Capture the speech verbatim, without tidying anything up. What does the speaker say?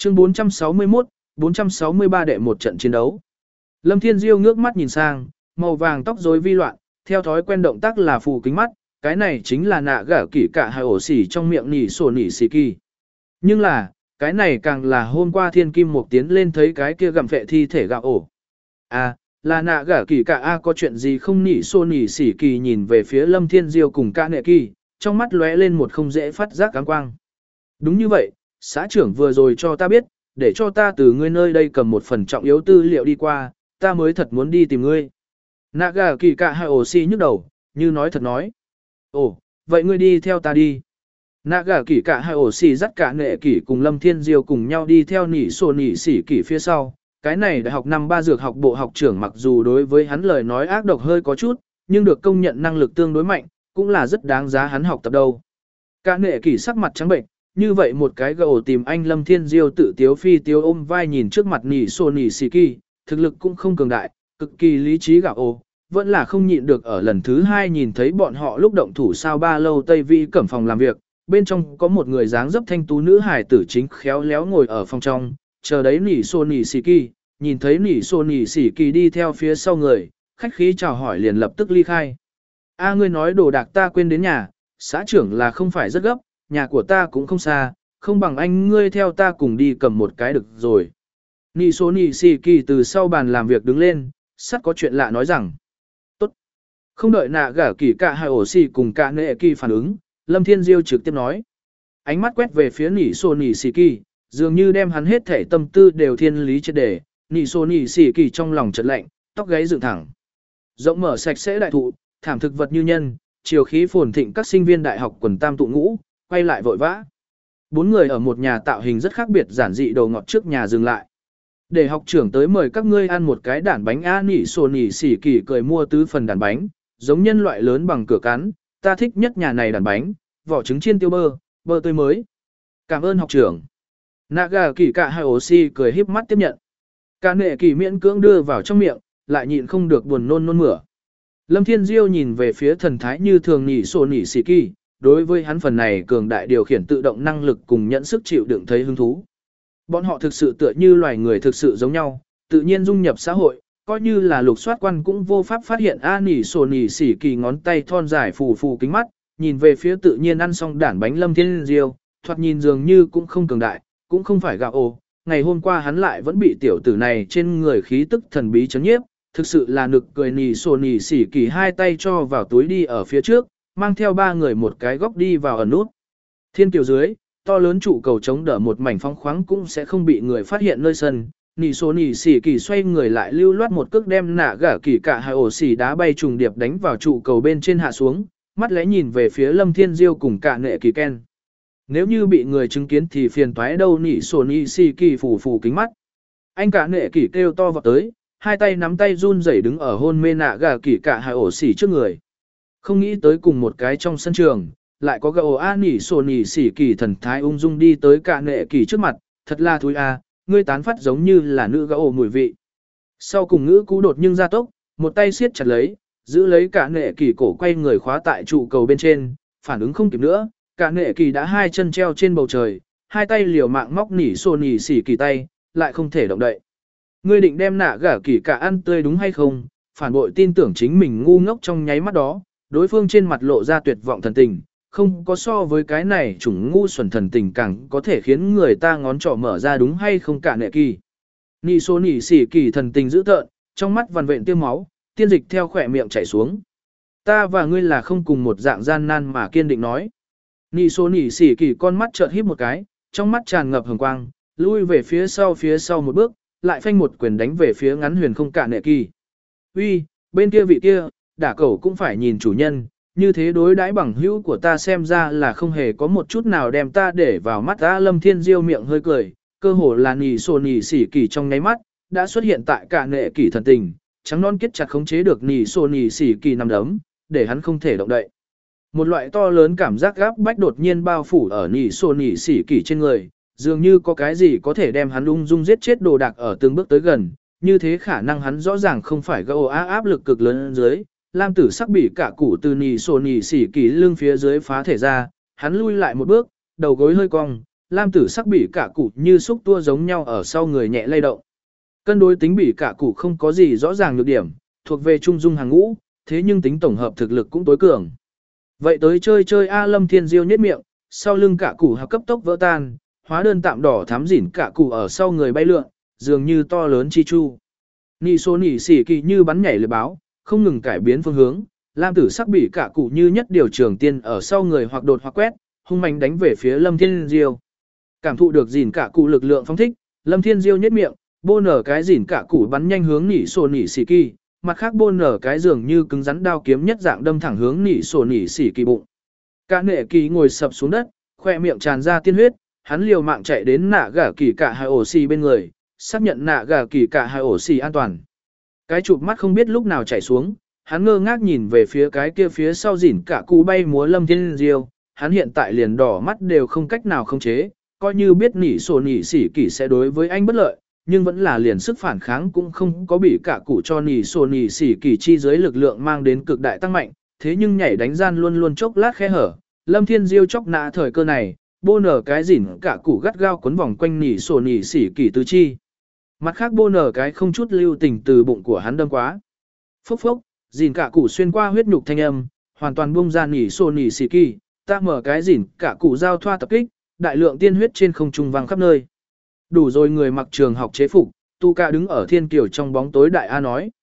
Chương bốn trăm sáu mươi mốt, bốn trăm sáu mươi ba đệ một trận chiến đấu. Lâm Thiên Diêu ngước mắt nhìn sang, màu vàng tóc rối vi loạn, theo thói quen động tác là phù kính mắt, cái này chính là nạ gả kỷ cả hai ổ xỉ trong miệng nỉ sổ nỉ xỉ kỳ. Nhưng là, cái này càng là hôm qua thiên kim một tiến lên thấy cái kia gặm phệ thi thể gạo ổ. À, là nạ gả kỷ cả A có chuyện gì không nỉ sổ nỉ xỉ kỳ nhìn về phía Lâm Thiên Diêu cùng cả nệ kỳ, trong mắt lóe lên một không dễ phát giác cám quang. Đúng như vậy, xã trưởng vừa rồi cho ta biết, để cho ta từ ngươi nơi đây cầm một phần trọng yếu tư liệu đi qua, ta mới thật muốn đi tìm ngươi. Nạ gà kỳ cả hai ổ xì nhức đầu, như nói thật nói. Ồ, vậy ngươi đi theo ta đi. Nạ gà kỳ cả hai ổ xì dắt cả nệ kỷ cùng Lâm Thiên Diêu cùng nhau đi theo nỉ sổ nỉ xỉ kỷ phía sau. Cái này đại học năm ba dược học bộ học trưởng mặc dù đối với hắn lời nói ác độc hơi có chút, nhưng được công nhận năng lực tương đối mạnh, cũng là rất đáng giá hắn học tập đâu. Cả nệ kỷ sắc mặt trắng bệnh, như vậy một cái gầu tìm anh Lâm Thiên Diêu tự tiếu phi tiếu ôm vai nhìn trước mặt nỉ sổ nỉ xỉ kỳ, thực lực cũng không cường đại, cực kỳ lý trí gạo ô, vẫn là không nhịn được ở lần thứ hai nhìn thấy bọn họ lúc động thủ sao ba lâu Tây Vi cẩm phòng làm việc, bên trong có một người dáng dấp thanh tú nữ hài tử chính khéo léo ngồi ở phòng trong, chờ đấy nỉ sổ nỉ xỉ kỳ, nhìn thấy nỉ sổ nỉ xỉ kỳ đi theo phía sau người, khách khí chào hỏi liền lập tức ly khai. A ngươi nói đồ đạc ta quên đến nhà, xã trưởng là không phải rất gấp, nhà của ta cũng không xa, không bằng anh ngươi theo ta cùng đi cầm một cái được rồi. Nỉ sổ nỉ xỉ kỳ từ sau bàn làm việc đứng lên, sắt có chuyện lạ nói rằng. Tốt. Không đợi nạ gả kỳ cả hai ổ xì cùng cả nệ kỳ phản ứng, Lâm Thiên Diêu trực tiếp nói. Ánh mắt quét về phía nỉ sổ nỉ xì kỳ, dường như đem hắn hết thể tâm tư đều thiên lý chết đề, nỉ sổ nỉ xì kỳ trong lòng chợt lạnh, tóc gáy dựng thẳng. Rộng mở sạch sẽ đại thụ, thảm thực vật như nhân, chiều khí phồn thịnh các sinh viên đại học quần tam tụ ngũ, quay lại vội vã. Bốn người ở một nhà tạo hình rất khác biệt giản dị đầu ngọt trước nhà dừng lại. Để học trưởng tới mời các ngươi ăn một cái đản bánh a nỉ sổ nỉ xỉ kỳ cười mua tứ phần đản bánh, giống nhân loại lớn bằng cửa cắn, ta thích nhất nhà này đản bánh, vỏ trứng chiên tiêu bơ, bơ tươi mới. Cảm ơn học trưởng. Naga kỳ cả hai ổ xì cười híp mắt tiếp nhận. Cả nệ kỳ miễn cưỡng đưa vào trong miệng, lại nhịn không được buồn nôn nôn mửa. Lâm Thiên Diêu nhìn về phía thần thái như thường nỉ sổ nỉ xỉ kỳ, đối với hắn phần này cường đại điều khiển tự động năng lực cùng nhận sức chịu đựng thấy hứng thú. Bọn họ thực sự tựa như loài người thực sự giống nhau, tự nhiên dung nhập xã hội, coi như là lục soát quan cũng vô pháp phát hiện a nỉ sổ nỉ xỉ kỳ ngón tay thon dài phù phù kính mắt, nhìn về phía tự nhiên ăn xong đản bánh Lâm Thiên Diêu, thoạt nhìn dường như cũng không cường đại, cũng không phải gạo ồ, ngày hôm qua hắn lại vẫn bị tiểu tử này trên người khí tức thần bí chấn nhiếp, thực sự là nực cười nỉ sổ nỉ xỉ kỳ hai tay cho vào túi đi ở phía trước, mang theo ba người một cái góc đi vào ẩn nút. Thiên kiều dưới, to lớn trụ cầu chống đỡ một mảnh phong khoáng cũng sẽ không bị người phát hiện nơi sân. Nỉ sổ nỉ xỉ kỳ xoay người lại lưu loát một cước đem nạ gả kỳ cả hai ổ xỉ đá bay trùng điệp đánh vào trụ cầu bên trên hạ xuống, mắt lẽ nhìn về phía Lâm Thiên Diêu cùng cả nệ kỳ ken. Nếu như bị người chứng kiến thì phiền toái đâu nỉ sổ nỉ xỉ kỳ phủ phủ kính mắt. Anh cả nệ kỳ kêu to vào tới, hai tay nắm tay run rẩy đứng ở hôn mê nạ gả kỳ cả hai ổ xỉ trước người. Không nghĩ tới cùng một cái trong sân trường, lại có gạo a nỉ sổ nỉ xỉ kỳ thần thái ung dung đi tới cả nệ kỳ trước mặt, thật là thúi a, ngươi tán phát giống như là nữ gạo mùi vị. Sau cùng ngữ cú đột nhưng ra tốc, một tay siết chặt lấy, giữ lấy cả nệ kỳ cổ quay người khóa tại trụ cầu bên trên, phản ứng không kịp nữa, cả nệ kỳ đã hai chân treo trên bầu trời, hai tay liều mạng móc nỉ sổ nỉ xỉ kỳ tay, lại không thể động đậy. Ngươi định đem nạ gả kỳ cả ăn tươi đúng hay không? Phản bội tin tưởng chính mình ngu ngốc trong nháy mắt đó, đối phương trên mặt lộ ra tuyệt vọng thần tình, không có so với cái này chủng ngu xuẩn thần tình càng có thể khiến người ta ngón trỏ mở ra đúng hay không cả nệ kỳ. Nị số nỉ xỉ kỳ thần tình dữ tợn, trong mắt vằn vện tiêu máu, tiên dịch theo khỏe miệng chảy xuống. Ta và ngươi là không cùng một dạng gian nan mà kiên định nói. Nị số nỉ xỉ kỳ con mắt chợt híp một cái, trong mắt tràn ngập hồng quang, lui về phía sau phía sau một bước, lại phanh một quyền đánh về phía ngắn huyền không cả nệ kỳ. Uy, bên kia vị kia, đả cẩu cũng phải nhìn chủ nhân, như thế đối đãi bằng hữu của ta xem ra là không hề có một chút nào đem ta để vào mắt ta. Lâm Thiên Diêu miệng hơi cười, cơ hồ là nỉ sổ nỉ xỉ kỳ trong nháy mắt, đã xuất hiện tại cả nệ kỳ thần tình, trắng non kết chặt khống chế được nỉ sổ nỉ xỉ kỳ nằm đấm, để hắn không thể động đậy. Một loại to lớn cảm giác gáp bách đột nhiên bao phủ ở nỉ sổ nỉ xỉ kỳ trên người, dường như có cái gì có thể đem hắn ung dung giết chết đồ đạc ở từng bước tới gần, như thế khả năng hắn rõ ràng không phải gâu á áp lực cực lớn dưới. Lam tử sắc bị cả củ từ nỉ sổ nỉ xỉ kỳ lưng phía dưới phá thể ra, hắn lui lại một bước, đầu gối hơi cong, lam tử sắc bị cả cụ như xúc tua giống nhau ở sau người nhẹ lay động. Cân đối tính bị cả cụ không có gì rõ ràng nhược điểm, thuộc về trung dung hàng ngũ, thế nhưng tính tổng hợp thực lực cũng tối cường. Vậy tới chơi chơi A Lâm Thiên Diêu nhếch miệng, sau lưng cả cụ hợp cấp tốc vỡ tan, hóa đơn tạm đỏ thắm dỉn cả cụ ở sau người bay lượn, dường như to lớn chi chu. Nị số nỉ xỉ kỳ như bắn nhảy lưỡi báo, không ngừng cải biến phương hướng, lam tử sắc bị cả cụ như nhất điều trường tiên ở sau người hoặc đột hoặc quét, hung mạnh đánh về phía Lâm Thiên Diêu. Cảm thụ được dỉn cả cụ lực lượng phóng thích, Lâm Thiên Diêu nhếch miệng, bô nở cái dỉn cả cụ bắn nhanh hướng nỉ số nỉ xỉ kỳ, mặt khác bô nở cái dường như cứng rắn đao kiếm nhất dạng đâm thẳng hướng nỉ số nỉ xỉ kỳ bụng. Cả nệ kỳ ngồi sập xuống đất, khoe miệng tràn ra tiên huyết, hắn liều mạng chạy đến nạ gà kỳ cả hai ổ xì bên người, xác nhận nạ gà kỳ cả hai ổ xì an toàn. Cái chụp mắt không biết lúc nào chảy xuống, hắn ngơ ngác nhìn về phía cái kia phía sau dỉn cả cụ bay múa Lâm Thiên Diêu, hắn hiện tại liền đỏ mắt đều không cách nào khống chế, coi như biết nỉ sổ nỉ xỉ kỳ sẽ đối với anh bất lợi, nhưng vẫn là liền sức phản kháng cũng không có bị cả cụ cho nỉ sổ nỉ xỉ kỳ chi dưới lực lượng mang đến cực đại tăng mạnh, thế nhưng nhảy đánh gian luôn luôn chốc lát khe hở, Lâm Thiên Diêu chốc nã thời cơ này, bô nở cái dỉn cả cụ gắt gao quấn vòng quanh nỉ sổ nỉ xỉ kỳ tứ chi. Mặt khác bô nở cái không chút lưu tình từ bụng của hắn đâm quá. Phốc phốc, dỉn cả cụ xuyên qua huyết nhục thanh âm, hoàn toàn buông ra nỉ sổ nỉ xỉ kỳ, ta mở cái dỉn cả cụ giao thoa tập kích, đại lượng tiên huyết trên không trung vang khắp nơi. Đủ rồi người mặc trường học chế phục, tu ca đứng ở thiên kiều trong bóng tối đại A nói.